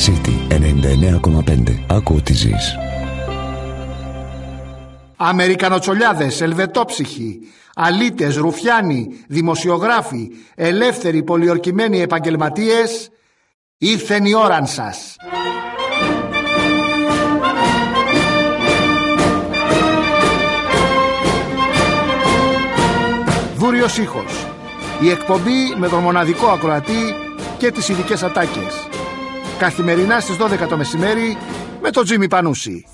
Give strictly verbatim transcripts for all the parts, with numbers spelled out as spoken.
City ενενήντα εννέα κόμμα πέντε. Άκου ό,τι ζεις. Αμερικανοτσολιάδες, ελβετόψυχοι, αλήτες, ρουφιάνοι, δημοσιογράφοι, ελεύθεροι πολιορκημένοι επαγγελματίες, ήρθεν η ώραν σας. Δούριος ήχος. Η εκπομπή με τον μοναδικό ακροατή και τις ειδικές ατάκες. Καθημερινά στις δώδεκα το μεσημέρι με τον Τζίμι Πανούση.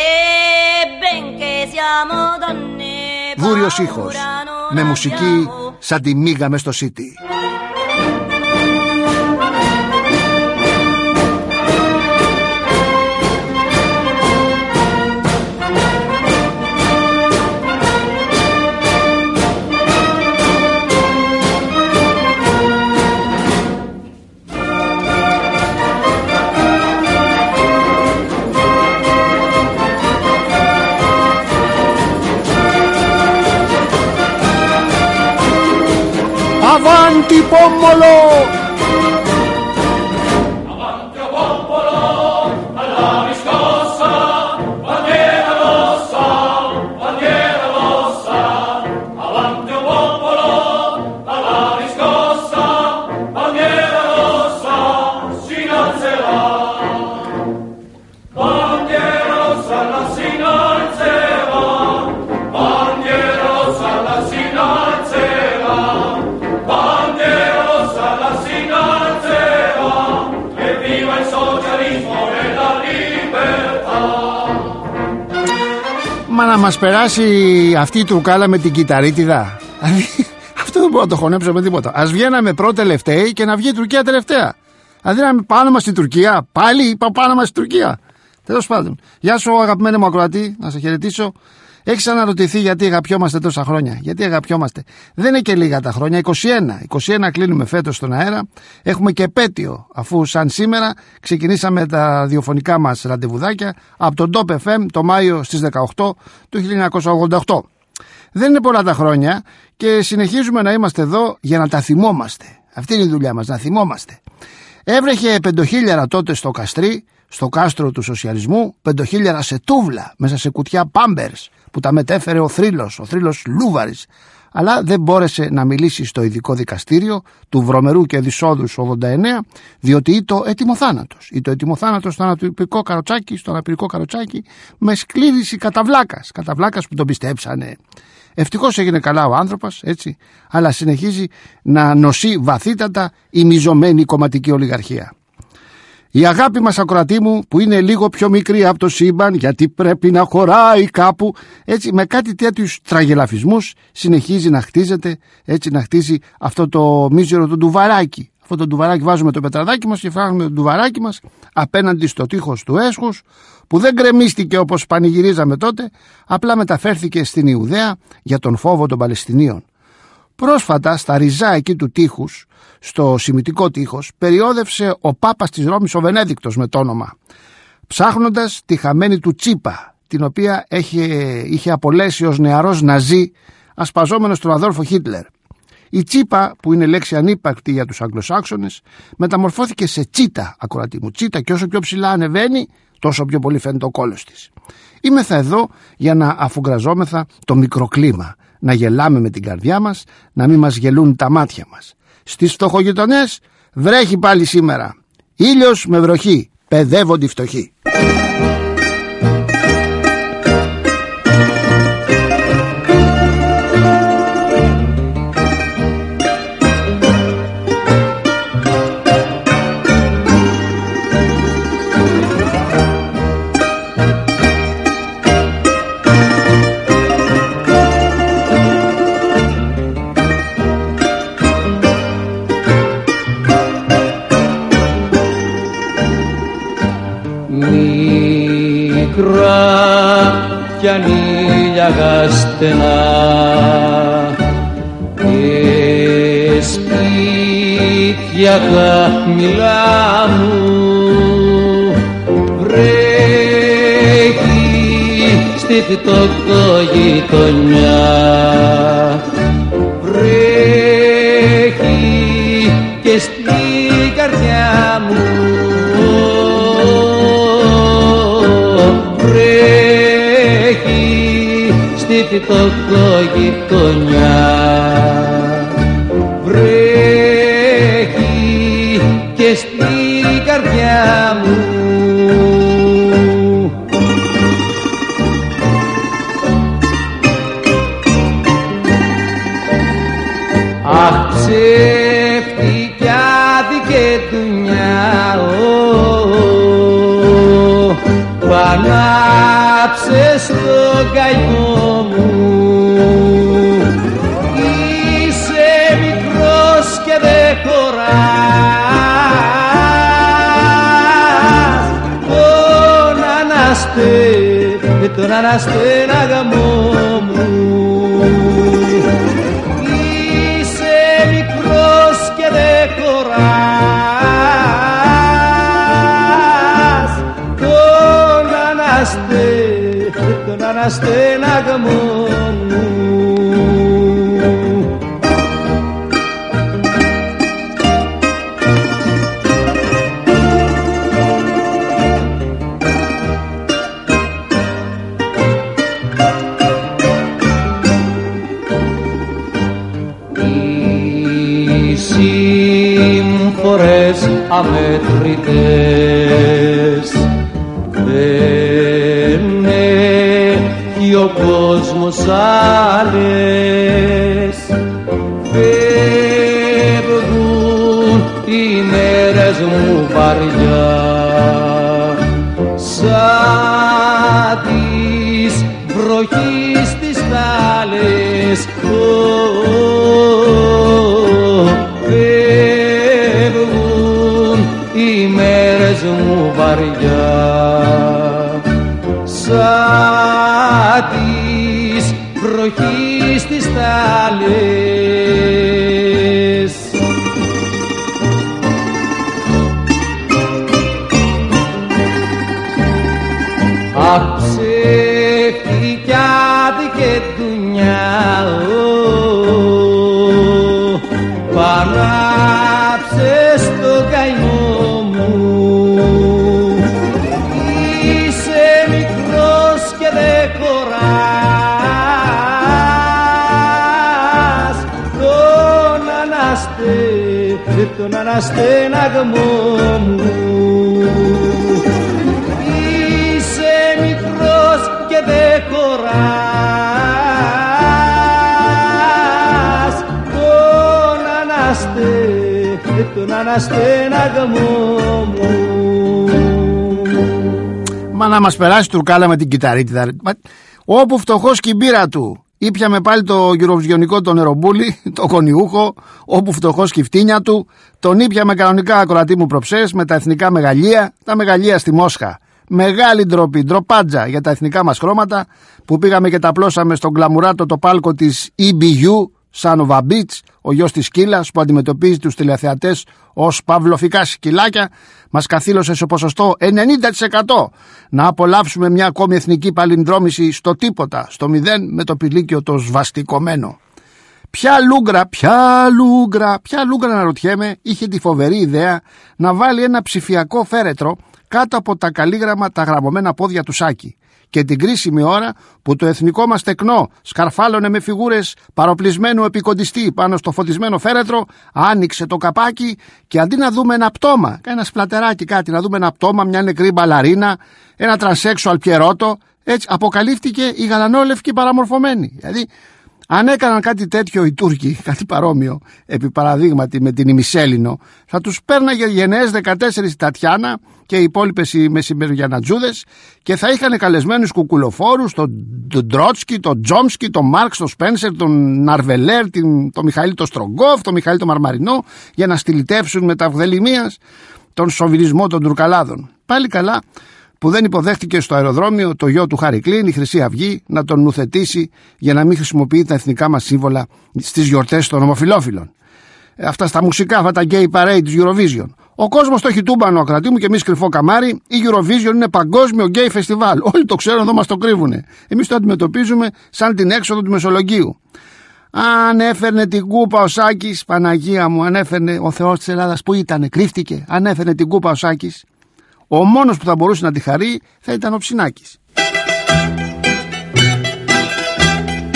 Δούριος ήχος. Με μουσική σαν τη μίγα μες στο City. Avanti Pompolo! Avanti Pompolo, alla riscossa, bandiera rossa, bandiera rossa. Avanti Pompolo, alla riscossa, bandiera rossa, si innalzerà. Bandiera rossa, la si innalzerà. Bandiera rossa, la si innalzerà. Bandiera rossa la si innalzerà, evviva il socialismo e la libertà. Μα να μας περάσει αυτή η τουρκάλα με την κυταρίτιδα. Αυτό δεν μπορώ να το χωνέψω με τίποτα. Ας βγαίναμε πρώτα τελευταίοι και να βγει η Τουρκία τελευταία. Δηλαδή να πάνω μας στην Τουρκία. Πάλι είπα πάνω μας στην Τουρκία. Τέλος πάντων. Γεια σου αγαπημένε μου ακροατή, να σε χαιρετήσω. Έχεις αναρωτηθεί γιατί αγαπιόμαστε τόσα χρόνια? Γιατί αγαπιόμαστε? Δεν είναι και λίγα τα χρόνια, είκοσι ένα. είκοσι ένα κλείνουμε φέτος στον αέρα. Έχουμε και επέτειο, αφού σαν σήμερα ξεκινήσαμε τα ραδιοφωνικά μας ραντεβουδάκια από τον Top εφ εμ το Μάιο στις δεκαοκτώ του χίλια εννιακόσια ογδόντα οκτώ. Δεν είναι πολλά τα χρόνια και συνεχίζουμε να είμαστε εδώ για να τα θυμόμαστε. Αυτή είναι η δουλειά μας, να θυμόμαστε. Έβρεχε πεντοχίλιαρα τότε στο Καστρί, στο κάστρο του σοσιαλισμού, πεντοχίλιαρα σε τούβλα, μέσα σε κουτιά πάμπερς, που τα μετέφερε ο θρύλος, ο θρύλος Λούβαρης, αλλά δεν μπόρεσε να μιλήσει στο ειδικό δικαστήριο του βρωμερού και δυσόδους ογδόντα εννέα, διότι ήτο έτοιμο θάνατος. Ήτο έτοιμο θάνατος στο αναπηρικό καροτσάκι, στο αναπηρικό καροτσάκι, με σκλήρηση καταβλάκας, καταβλάκας που τον πιστέψανε. Ευτυχώς έγινε καλά ο άνθρωπος, έτσι, αλλά συνεχίζει να νοσεί βαθύτατα η μιζωμένη κομματική ολιγαρχία. Η αγάπη μας ακροατή μου, που είναι λίγο πιο μικρή από το σύμπαν, γιατί πρέπει να χωράει κάπου, έτσι, με κάτι τέτοιους τραγελαφισμούς συνεχίζει να χτίζεται, έτσι, να χτίζει αυτό το μίζερο το ντουβαράκι. Αυτό το ντουβαράκι βάζουμε το πετραδάκι μας και φτιάχνουμε το ντουβαράκι μας απέναντι στο τείχος του έσχους, που δεν γκρεμίστηκε όπως πανηγυρίζαμε τότε, απλά μεταφέρθηκε στην Ιουδαία για τον φόβο των Παλαιστινίων. Πρόσφατα στα ριζά εκεί του τείχους, στο σημιτικό τείχος, περιόδευσε ο Πάπας της Ρώμης ο Βενέδικτος με το όνομα, ψάχνοντας τη χαμένη του τσίπα, την οποία είχε, είχε απολέσει ως νεαρός Ναζί, ασπαζόμενος τον Αδόλφο Χίτλερ. Η τσίπα, που είναι λέξη ανύπαρκτη για τους Αγγλοσάξονες, μεταμορφώθηκε σε τσίτα, ακροατή μου, τσίτα, και όσο πιο ψηλά ανεβαίνει, τόσο πιο πολύ φαίνεται ο κόλος της. Είμεθα εδώ για να αφουγκραζόμεθα το μικροκλίμα, να γελάμε με την καρδιά μας, να μην μας γελούν τα μάτια μας. Στις φτωχογειτονές βρέχει πάλι σήμερα. Ήλιος με βροχή, παιδεύονται οι φτωχοί. Κι ανήλια στενά και σπίτια χαμηλά μου βρέχει στη φτωχογειτονιά, βρέχει και στην καρδιά μου. τη τοκογειτονιά. Βρέχει και στην καρδιά μου αχ, ψεύτικιάτη και ντουνιά, πανάψε στο καημό μου. Είσαι μικρός και δεν χωράς τον αναστέ, τον αναστέναγαμό μου. Είσαι μικρός και δεν χωράς τον αναστέ, τον αναστέναγαμό μου. Σύμφορες αμέτρητες δεν έχει ο κόσμος άλλες. Φεύγουν οι μέρες μου βαριά σαν της βροχής τις τάλες. Φεύγουν οι μέρες μου βαριά σαν της βροχής τις τάλες. Αχ, ψεύτικιάτη και ντουνιά, πανάψε στο καημό μου. Είσαι μικρός και δεν χωράς τον αναστέ, τον αναστέναγαμό μου. Είσαι μικρός και δεν χωράς τον αναστέ, τον αναστέναγαμό μου. Μα να μας περάσει τουρκάλα με την κυταρίτιδα. Όπου φτωχός και η μπύρα του. Ήπιαμε πάλι το γυροβιονικό τον νερομπούλι, το κονιούχο. Όπου φτωχός και η φτύνια του. Τον ήπιαμε κανονικά ακροατή μου προψές με τα εθνικά μεγαλεία. Τα μεγαλεία στη Μόσχα. Μεγάλη ντροπή, ντροπάντζα για τα εθνικά μας χρώματα που πήγαμε και τα πλώσαμε στον κλαμουράτο το πάλκο της ι μπι γιου Σάνοβα Μπίτς, ο γιος της Σκύλας που αντιμετωπίζει τους τηλεθεατές ως παυλοφικά σκυλάκια, μας καθήλωσε σε ποσοστό ενενήντα τοις εκατό να απολαύσουμε μια ακόμη εθνική παλινδρόμηση στο τίποτα, στο μηδέν, με το πηλίκιο το σβαστικωμένο. Ποια λούγκρα, ποια λούγκρα, ποια λούγκρα να ρωτιέμαι είχε τη φοβερή ιδέα να βάλει ένα ψηφιακό φέρετρο κάτω από τα καλήγραμμα τα γραμμωμένα πόδια του Σάκη. Και την κρίσιμη ώρα που το εθνικό μας τεκνό σκαρφάλωνε με φιγούρες παροπλισμένου επικοντιστή πάνω στο φωτισμένο φέρετρο, άνοιξε το καπάκι και αντί να δούμε ένα πτώμα, ένα σπλατεράκι κάτι, να δούμε ένα πτώμα, μια νεκρή μπαλαρίνα, ένα τρανσέξουαλ πιερότο, έτσι αποκαλύφθηκε η γαλανόλευκη παραμορφωμένη. Δηλαδή, αν έκαναν κάτι τέτοιο οι Τούρκοι, κάτι παρόμοιο, επί παραδείγματι με την ημισέλινο, θα τους πέρναγε γενναίες δεκατέσσερις η Τατιάνα και οι υπόλοιπες οι μεσημεριανατζούδες και θα είχαν καλεσμένους κουκουλοφόρους, τον Τρότσκι, τον Τζόμσκι, τον Μάρξ, τον Σπένσερ, τον Ναρβελέρ, τον Μιχαήλ τον Στρογκόφ, τον Μιχαήλ τον Μαρμαρινό, για να στυλιτεύσουν με τα βδελημίας τον σοβινισμό των Τουρκαλάδων. Πάλι καλά που δεν υποδέχτηκε στο αεροδρόμιο το γιο του Χάρη Κλίν, η Χρυσή Αυγή, να τον νουθετήσει για να μην χρησιμοποιεί τα εθνικά μας σύμβολα στις γιορτές των ομοφυλόφιλων. Ε, αυτά στα μουσικά, αυτά τα gay parade της Eurovision. Ο κόσμος το έχει τούμπανο, ακρατή μου, και εμείς κρυφό καμάρι. Η Eurovision είναι παγκόσμιο gay festival. Όλοι το ξέρουν, εδώ μας το κρύβουνε. Εμείς το αντιμετωπίζουμε σαν την έξοδο του Μεσολογγίου. Αν έφερνε την κούπα ο Σάκης, Παναγία μου, αν έφερνε ο Θεός της Ελλάδας που ήτανε, κρύφτηκε, αν έφερνε την κούπα ο Σάκης, ο μόνος που θα μπορούσε να τη χαρεί θα ήταν ο Ψινάκης.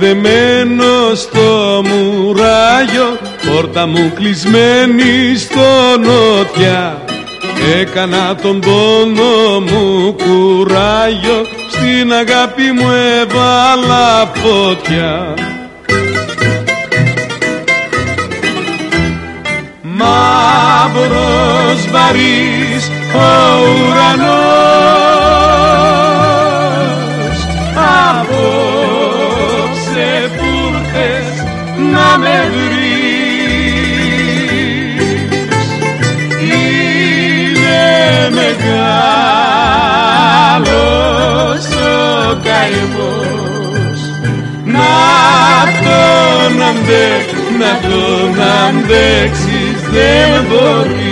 δεμένο στο μουράγιο, πόρτα μου κλεισμένη στο νότια. Έκανα τον πόνο μου κουράγιο, στην αγάπη μου έβαλα φωτιά. Μαύρος βαρύς ο ουρανός, απόψε που ήρθες να με βρεις. Είναι μεγάλος ο καημός, να τον αντέξεις, να τον αντέξεις δεν μπορείς.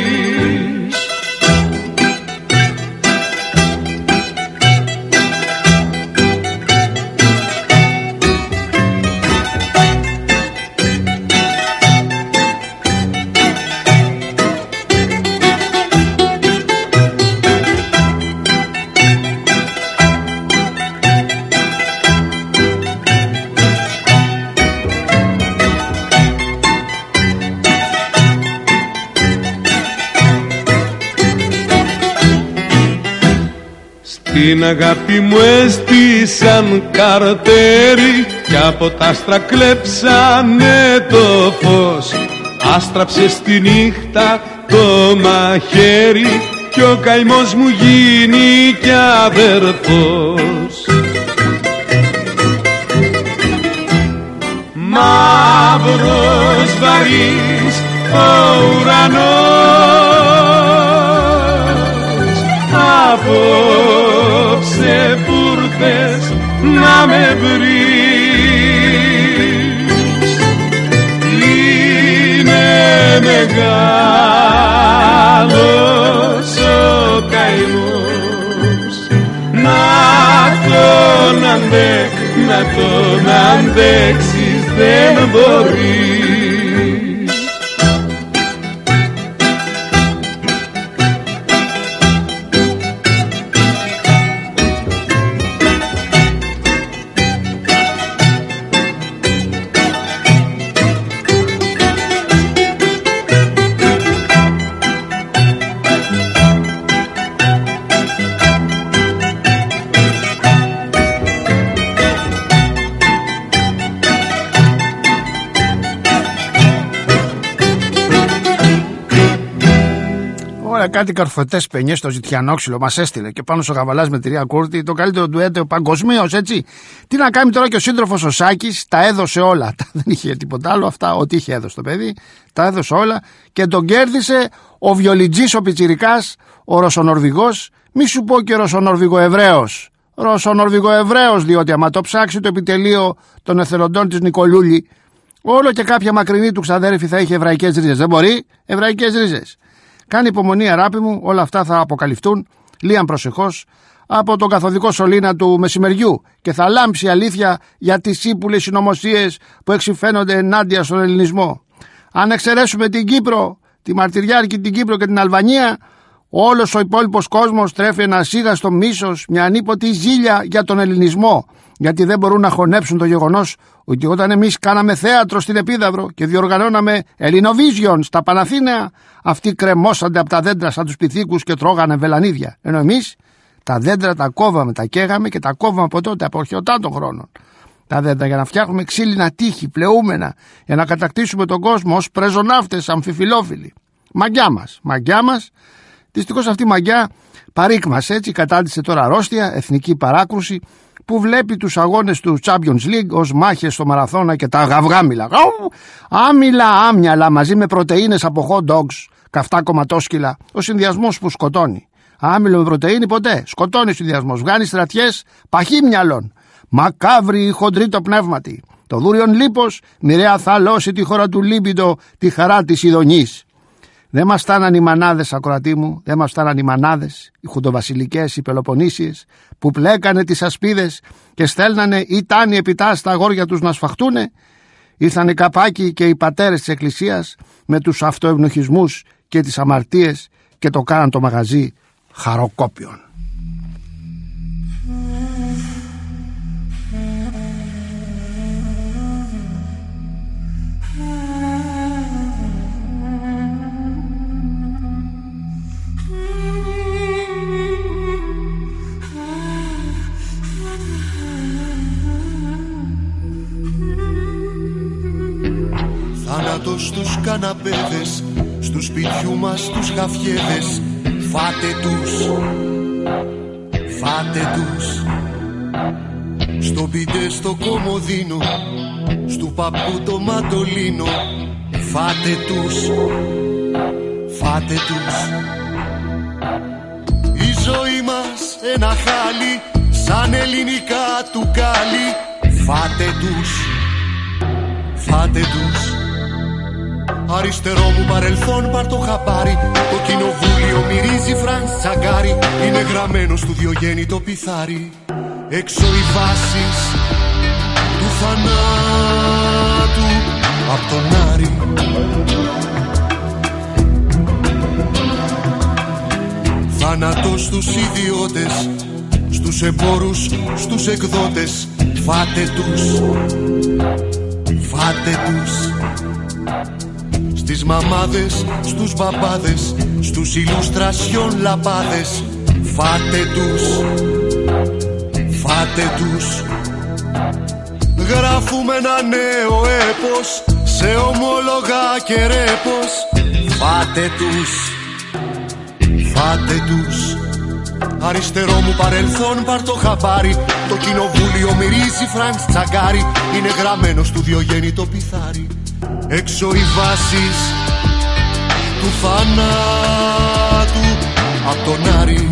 Την αγάπη μου έστησαν καρτέρι κι από τ' άστρα κλέψανε το φως. Άστραψε στη νύχτα το μαχαίρι κι ο καημός μου γίνει κι αδερφός. Μαύρος βαρύς ο ουρανός, απόψε που ήρθες να με βρεις. Είναι μεγάλος ο καημός, να τον αντέ, να τον αντέξεις δεν μπορείς. Κάτι καρφωτές πενιές στο ζητιανόξυλο μας έστειλε και πάνω στο Γαβαλάς με τη Ρία Κούρτη, το καλύτερο ντουέτο παγκοσμίως, έτσι. Τι να κάνει τώρα και ο σύντροφος ο Σάκης, τα έδωσε όλα. Δεν είχε τίποτα άλλο, αυτά, ό,τι είχε έδωσε το παιδί, τα έδωσε όλα και τον κέρδισε ο βιολιτζής, ο πιτσιρικάς, ο Ρωσονορβηγός, μη σου πω και Ρωσονορβηγοεβραίος. Ρωσονορβηγοεβραίος, διότι άμα το ψάξει το επιτελείο των εθελοντών της Νικολούλη, όλο και κάποια μακρινή του ξαδέρφη θα είχε εβραϊκές ρίζες. Δεν μπορεί, εβραϊκές ρίζες. Κάνει υπομονή, αγάπη μου, όλα αυτά θα αποκαλυφθούν λίαν προσεχώς από τον καθοδικό σωλήνα του μεσημεριού και θα λάμψει αλήθεια για τις ύπουλες συνωμοσίες που εξυφαίνονται ενάντια στον ελληνισμό. Αν εξαιρέσουμε την Κύπρο, τη μαρτυριάρικη την Κύπρο και την Αλβανία, όλος ο υπόλοιπος κόσμος τρέφει ένα ασίγαστο μίσος, μια ανίποτη ζήλια για τον ελληνισμό, γιατί δεν μπορούν να χωνέψουν το γεγονός ότι όταν εμείς κάναμε θέατρο στην Επίδαυρο και διοργανώναμε Ελληνοβίζιον στα Παναθήναια, αυτοί κρεμόσανται από τα δέντρα σαν τους πυθίκους και τρώγανε βελανίδια. Ενώ εμείς τα δέντρα τα κόβαμε, τα καίγαμε και τα κόβαμε από τότε, από αρχαιοτά των χρόνων. Τα δέντρα για να φτιάχνουμε ξύλινα τείχη, πλεούμενα, για να κατακτήσουμε τον κόσμο ως πρεζοναύτες αμφιφιλόφιλοι. Μαγκιά μας, μαγκιά μας. Δυστυχώς αυτή η μαγκιά παρήκμασε, έτσι κατάντησε τώρα αρρώστια, εθνική παράκρουση, που βλέπει τους αγώνες του Champions League ως μάχες στο μαραθώνα και τα γαυγάμιλα. Άμυλα, άμυαλα μαζί με πρωτεΐνες από hot dogs, καυτά κομματόσκυλα, ο συνδυασμός που σκοτώνει. Άμυλο με πρωτεΐνη ποτέ, σκοτώνει ο συνδυασμός, βγάνει στρατιές παχύμυαλων. Μακάβρι χοντρή το πνεύματι. Το δούριον λίπος μοιραία θα λώσει τη χώρα του Λίμπιντο, τη χαρά της Ιδονής. Δεν μας στάναν οι μανάδες, ακροατή μου, δεν μας στάναν οι μανάδες, οι χουντοβασιλικές, οι Πελοποννήσιες, που πλέκανε τις ασπίδες και στέλνανε ή τάνοι επιτά στα αγόρια τους να σφαχτούνε. Ήρθαν οι καπάκοι και οι πατέρες της εκκλησίας με τους αυτοευνοχισμούς και τις αμαρτίες και το κάναν το μαγαζί χαροκόπιον. στους καναπέδες, στους σπιτιού μας τους χαφιέδες. Φάτε τους, φάτε τους. Στο πιτέ στο κομμωδίνο, στου παππού το μαντολίνο. Φάτε τους, φάτε τους. Η ζωή μας ένα χάλι, σαν ελληνικά του κάλι. Φάτε τους, φάτε τους. Αριστερό μου παρελθόν πάρ' το χαπάρι. Το κοινοβούλιο μυρίζει Φρανς Τσαγκάρι. Είναι γραμμένο στο Διογέννη το πιθάρι. Έξω οι βάσεις του θανάτου απ' τον Άρη. Θάνατος στους ιδιώτες, στους εμπόρους, στους εκδότες. Φάτε τους, φάτε τους. Στις μαμάδες, στους μπαμπάδες, στους ηλουστρασιόν λαπάδες. Φάτε τους, φάτε τους. Γράφουμε ένα νέο έπος σε ομόλογα και ρέπος. Φάτε τους, φάτε τους. Αριστερό μου παρελθόν πάρ' το χαπάρι. Το κοινοβούλιο μυρίζει Φρανς Τσαγκάρι. Είναι γραμμένο στο Διογέννη το πιθάρι. Έξω οι βάσεις του θανάτου απ' τον Άρη.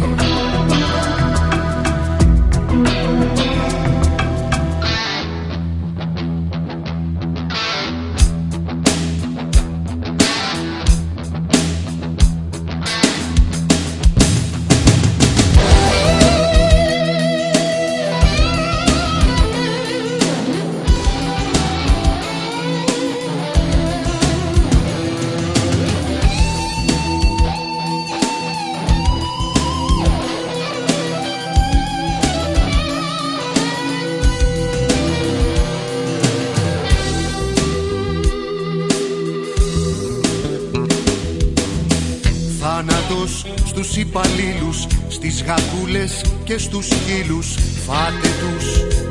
Στους υπαλλήλους, στις γατούλες και στους σκύλους. Φάτε τους,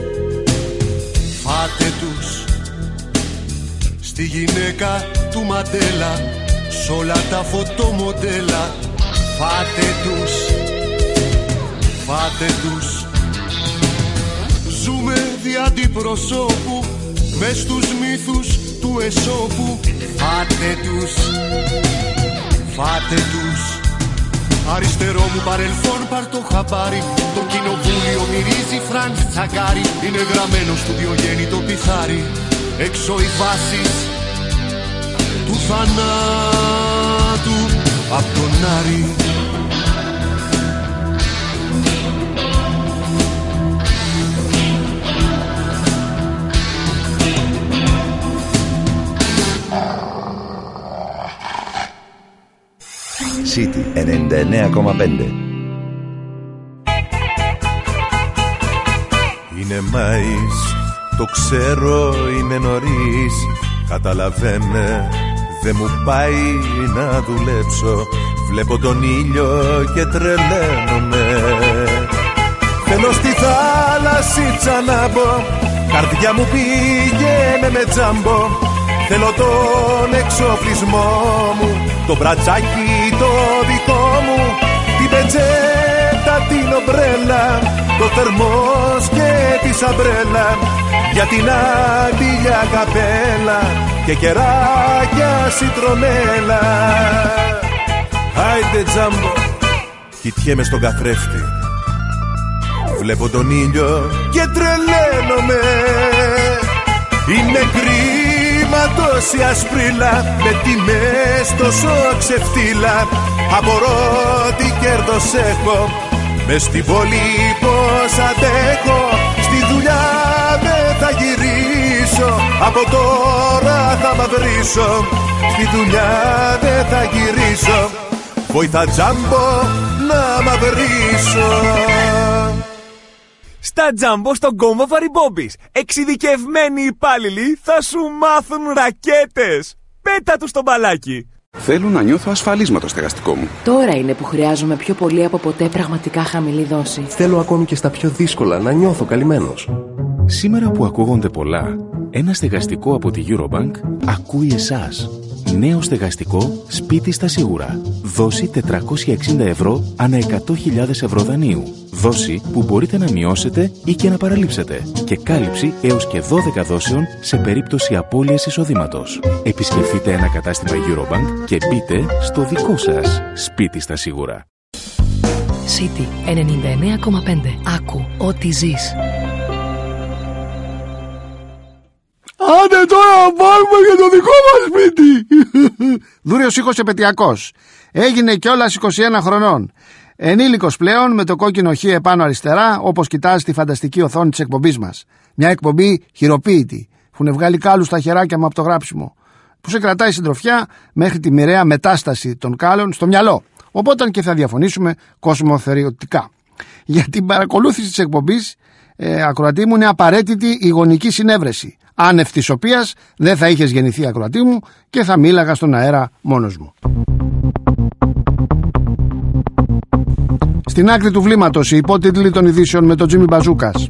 φάτε τους. Στη γυναίκα του Μαντέλα, σ' όλα τα φωτομοντέλα. Φάτε τους, φάτε τους. Ζούμε δι' αντιπροσώπου, μες στους μύθους του Εσώπου. Φάτε τους, φάτε τους. Αριστερό μου παρελθόν πάρ' το χαπάρι. Το κοινοβούλιο μυρίζει Φρανς Τσαγκάρι. Είναι γραμμένο στο Διογέννη το πιθάρι. Έξω οι βάσεις του θανάτου απ' τον Άρη. City ενενήντα εννέα κόμμα πέντε. Είναι Μάης, το ξέρω είναι νωρίς. Καταλαβαίνε, δεν μου πάει να δουλέψω. Βλέπω τον ήλιο και τρελαίνομαι. Θέλω στη θάλασσίτσα να μπω. Καρδιά μου πήγαινε με τζάμπο. Θέλω τον εξοπλισμό μου, το μπρατσάκι το δικό μου, την πετσέτα, την ομπρέλα, το θερμός και τη σαμπρέλα, για την άντιλια καπέλα και κεράκια σιτρονέλα. Άιντε τζάμπο, κοιτιέμαι στον καθρέφτη. Βλέπω τον ήλιο και τρελαίνομαι. Είναι κρίμα τόση ασπρίλα, με τιμές τόσο ξεφτύλα. Απορώ τι κέρδος έχω, μες στην πόλη πως αντέχω. Στη δουλειά δεν θα γυρίσω, από τώρα θα μαυρίσω. Στη δουλειά δεν θα γυρίσω, βοηθά τζάμπο να μαυρίσω. Στα Τζάμπο στον κόμμα Βαριμπόμπης, εξειδικευμένοι υπάλληλοι θα σου μάθουν ρακέτες. Πέτα τους στο μπαλάκι. Θέλω να νιώθω ασφαλής με το στεγαστικό μου. Τώρα είναι που χρειάζομαι πιο πολύ από ποτέ πραγματικά χαμηλή δόση. Θέλω ακόμη και στα πιο δύσκολα να νιώθω καλυμμένος. Σήμερα που ακούγονται πολλά, ένα στεγαστικό από τη Eurobank ακούει εσάς. Νέο στεγαστικό σπίτι στα σίγουρα. Δόση τετρακόσια εξήντα ευρώ ανά εκατό χιλιάδες ευρώ δανείου. Δόση που μπορείτε να μειώσετε ή και να παραλείψετε. Και κάλυψη έως και δώδεκα δόσεων σε περίπτωση απώλειας εισοδήματος. Επισκεφτείτε ένα κατάστημα Eurobank και μπείτε στο δικό σας σπίτι στα σίγουρα. City ενενήντα εννέα κόμμα πέντε. Άκου ό,τι ζεις. Άντε τώρα να πάρουμε για το δικό μας σπίτι. Δούριος ήχος επαιτειακός. Έγινε κιόλας είκοσι ένα χρονών. Ενήλικος πλέον με το κόκκινο χ επάνω αριστερά, όπως κοιτάζει τη φανταστική οθόνη της εκπομπής μας. Μια εκπομπή χειροποίητη. Έχουν βγάλει κάλους στα χεράκια μου από το γράψιμο. Που σε κρατάει συντροφιά μέχρι τη μοιραία μετάσταση των κάλων στο μυαλό. Οπότε και θα διαφωνήσουμε κοσμοθεριωτικά. Για την παρακολούθηση της εκπομπής, ε, ακροατή μου, είναι απαραίτητη η γονική συνέβρεση. Άνευ της οποίας δεν θα είχες γεννηθεί, ακροατή μου, και θα μίλαγα στον αέρα μόνος μου. Στην άκρη του βλήματος οι υπότιτλοι των ειδήσεων με τον Τζίμι Μπαζούκας.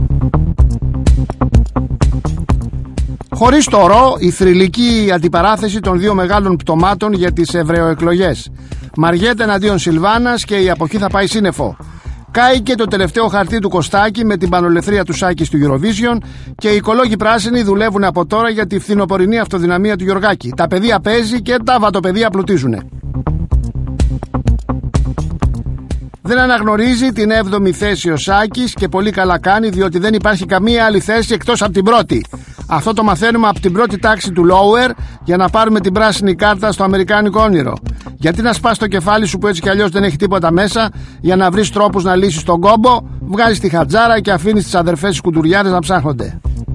Χωρίς το ρο, η θρυλική αντιπαράθεση των δύο μεγάλων πτωμάτων για τις ευρωεκλογές. Μαριέτα εναντίον Σιλβάνας και η αποχή θα πάει σύννεφο. Κάηκε το τελευταίο χαρτί του Κωστάκη με την πανολευθρία του Σάκη του Eurovision και οι οικολόγοι πράσινοι δουλεύουν από τώρα για τη φθινοπορεινή αυτοδυναμία του Γιωργάκη. Τα παιδεία παίζει και τα βατοπαιδεία πλουτίζουνε. Δεν αναγνωρίζει την έβδομη θέση ο Σάκης και πολύ καλά κάνει, διότι δεν υπάρχει καμία άλλη θέση εκτός από την πρώτη. Αυτό το μαθαίνουμε από την πρώτη τάξη του Lower για να πάρουμε την πράσινη κάρτα στο αμερικάνικο όνειρο. Γιατί να σπάς το κεφάλι σου που έτσι κι αλλιώς δεν έχει τίποτα μέσα, για να βρεις τρόπους να λύσεις τον κόμπο, βγάζεις τη χατζάρα και αφήνεις τις αδερφές τις κουντουριάρες να ψάχνονται.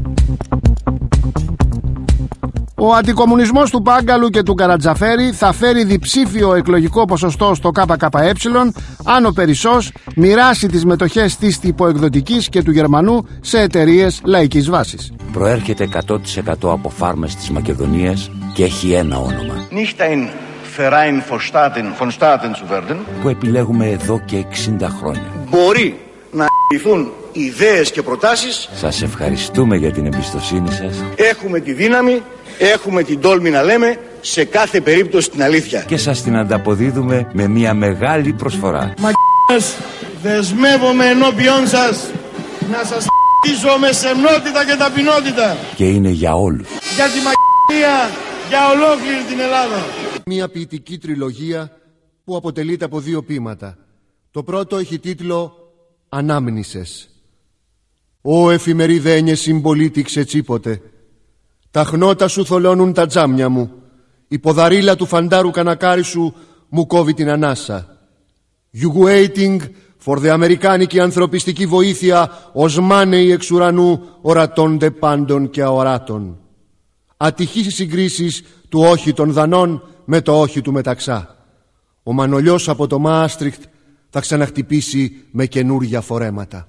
Ο αντικομουνισμός του Πάγκαλου και του Καρατζαφέρη θα φέρει διψήφιο εκλογικό ποσοστό στο ΚΚΕ αν ο Περισσός μοιράσει τις μετοχές της τυποεκδοτικής και του Γερμανού σε εταιρείες λαϊκής βάσης. Προέρχεται εκατό τοις εκατό από φάρμες της Μακεδονίας και έχει ένα όνομα. Nicht ein Verein von Staaten, von Staaten zu werden. Που επιλέγουμε εδώ και εξήντα χρόνια. Μπορεί να λυθούν ιδέες και προτάσεις. Σας ευχαριστούμε για την εμπιστοσύνη σας. Έχουμε τη δύναμη, έχουμε την τόλμη να λέμε σε κάθε περίπτωση την αλήθεια. Και σας την ανταποδίδουμε με μια μεγάλη προσφορά. Μαγ***ες, δεσμεύομαι ενώπιόν σας να σας χτίσω με σεμνότητα και ταπεινότητα. Και είναι για όλους. Για τη μαγ***ία, για ολόκληρη την Ελλάδα. Μια ποιητική τριλογία που αποτελείται από δύο ποίηματα. Το πρώτο έχει τίτλο «Ανάμνησες». «Ω εφημεριδένιε συμπολίτη ξετσίποτε, τα χνότα σου θολώνουν τα τζάμια μου, η ποδαρίλα του φαντάρου κανακάρι σου μου κόβει την ανάσα. You waiting for the αμερικάνικη ανθρωπιστική βοήθεια ως μάνεοι εξ ουρανού ορατώνται πάντων και αοράτων. Ατυχείς οι συγκρίσεις του όχι των Δανών με το όχι του Μεταξά. Ο Μανολιός από το Μάστριχτ θα ξαναχτυπήσει με καινούρια φορέματα».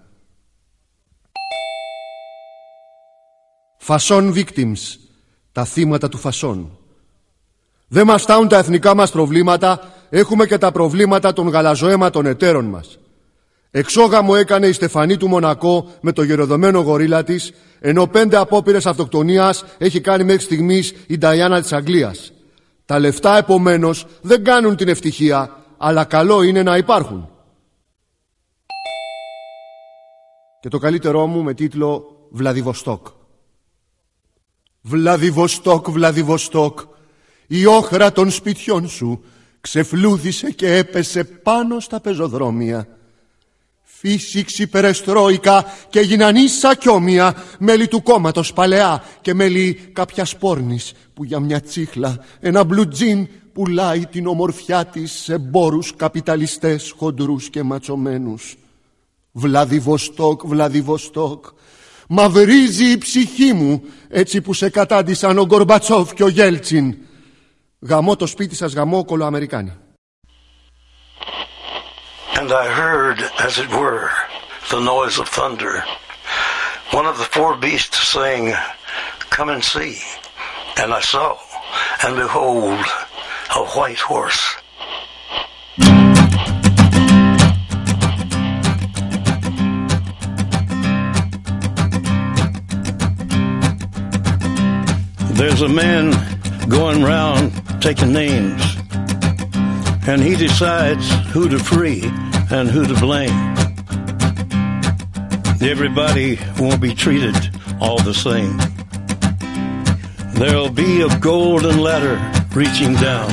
Φασόν victims, τα θύματα του φασόν. Δεν μας φτάνουν τα εθνικά μας προβλήματα, έχουμε και τα προβλήματα των γαλαζοαίματων εταίρων μας. Εξόγαμο έκανε η Στεφανή του Μονακό με το γεροδεμένο γορίλα της, ενώ πέντε απόπειρες αυτοκτονίας έχει κάνει μέχρι στιγμής η Νταϊάννα της Αγγλίας. Τα λεφτά επομένως δεν κάνουν την ευτυχία, αλλά καλό είναι να υπάρχουν. Και το καλύτερό μου με τίτλο «Βλαδιβοστόκ». Βλαδιβοστόκ, Βλαδιβοστόκ, η όχρα των σπιτιών σου ξεφλούδισε και έπεσε πάνω στα πεζοδρόμια. Φύσηξη περεστρόικα και έγιναν ίσα κιόμια, μέλη του κόμματος παλαιά και μέλη κάποιας πόρνης που για μια τσίχλα, ένα μπλουτζίν πουλάει την ομορφιά της σε μπόρους καπιταλιστές χοντρούς και ματσωμένους. Βλαδιβοστόκ, Βλαδιβοστόκ, μαυρίζει η ψυχή μου έτσι που σε κατάντησαν ο Γκορμπατσόφ και ο Γέλτσιν. Γαμώ το σπίτι σας, γαμώ κολοαμερικάνοι. And I heard, as it were, the noise of thunder. One of the four beasts saying, "Come and see." And I saw, and behold, a white horse. There's a man going round taking names, and he decides who to free and who to blame. Everybody won't be treated all the same. There'll be a golden ladder reaching down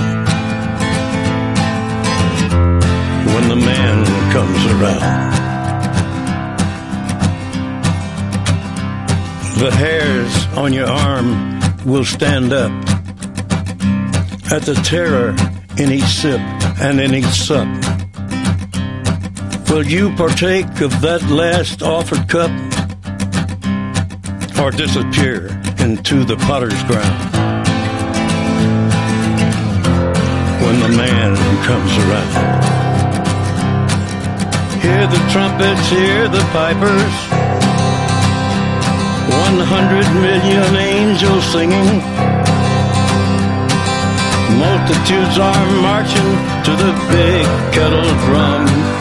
when the man comes around. The hairs on your arm will stand up at the terror in each sip and in each sup. Will you partake of that last offered cup, or disappear into the potter's ground when the man comes around? Hear the trumpets, hear the pipers, one hundred million angels singing. Multitudes are marching to the big kettle drum.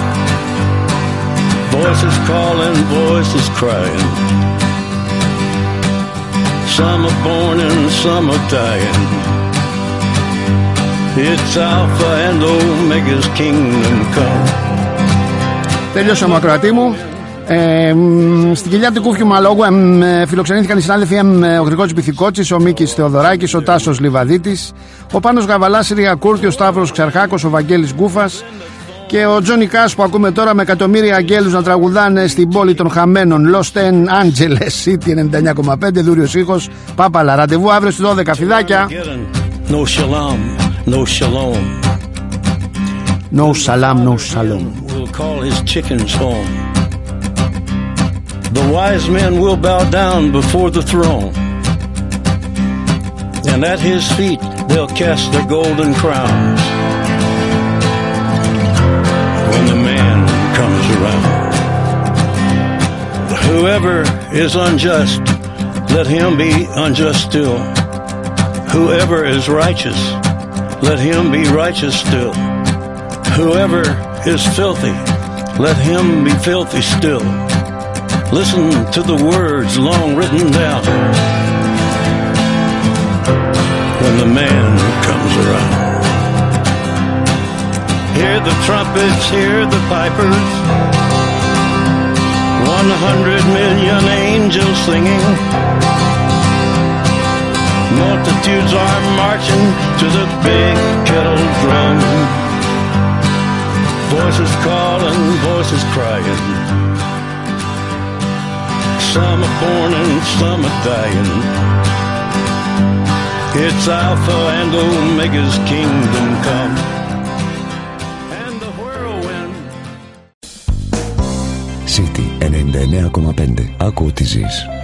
Voices calling, voices crying. Some are born and some are dying. It's Alpha and Omega's kingdom come. Τέλειωσε ο ακροατή μου. Ε, στην κοιλιά του Κούφιου Μαλόγου ε, φιλοξενήθηκαν οι συνάδελφοι ε, ο Γρηγόρης Πυθικότσης, ο Μίκης Θεοδωράκης, ο Τάσος Λιβαδίτης, ο Πάνος Γαβαλάς, η Ρία Κούρτη, ο Σταύρος Ξαρχάκος, ο Βαγγέλης Γκούφας και ο Τζόνι Κάς που ακούμε τώρα με εκατομμύρια αγγέλους να τραγουδάνε στην πόλη των χαμένων. Los Angeles City ενενήντα εννιά κόμμα πέντε, δούριος ήχος, Πάπαλα. Ραντεβού αύριο στις δώδεκα, φιδάκια. No shalom, no shalom. No salam, no shalom. We'll call his chickens home. The wise men will bow down before the throne, and at his feet they'll cast their golden crowns when the man comes around. Whoever is unjust, let him be unjust still. Whoever is righteous, let him be righteous still. Whoever is filthy, let him be filthy still. Listen to the words long written down when the man comes around. Hear the trumpets, hear the pipers, one hundred million angels singing. Multitudes are marching to the big kettle drum. Voices calling, voices crying. Some are born and some are dying. It's Alpha and Omega's kingdom come. And the whirlwind. City ενενήντα εννιά κόμμα πέντε. Άκου τι ζεις.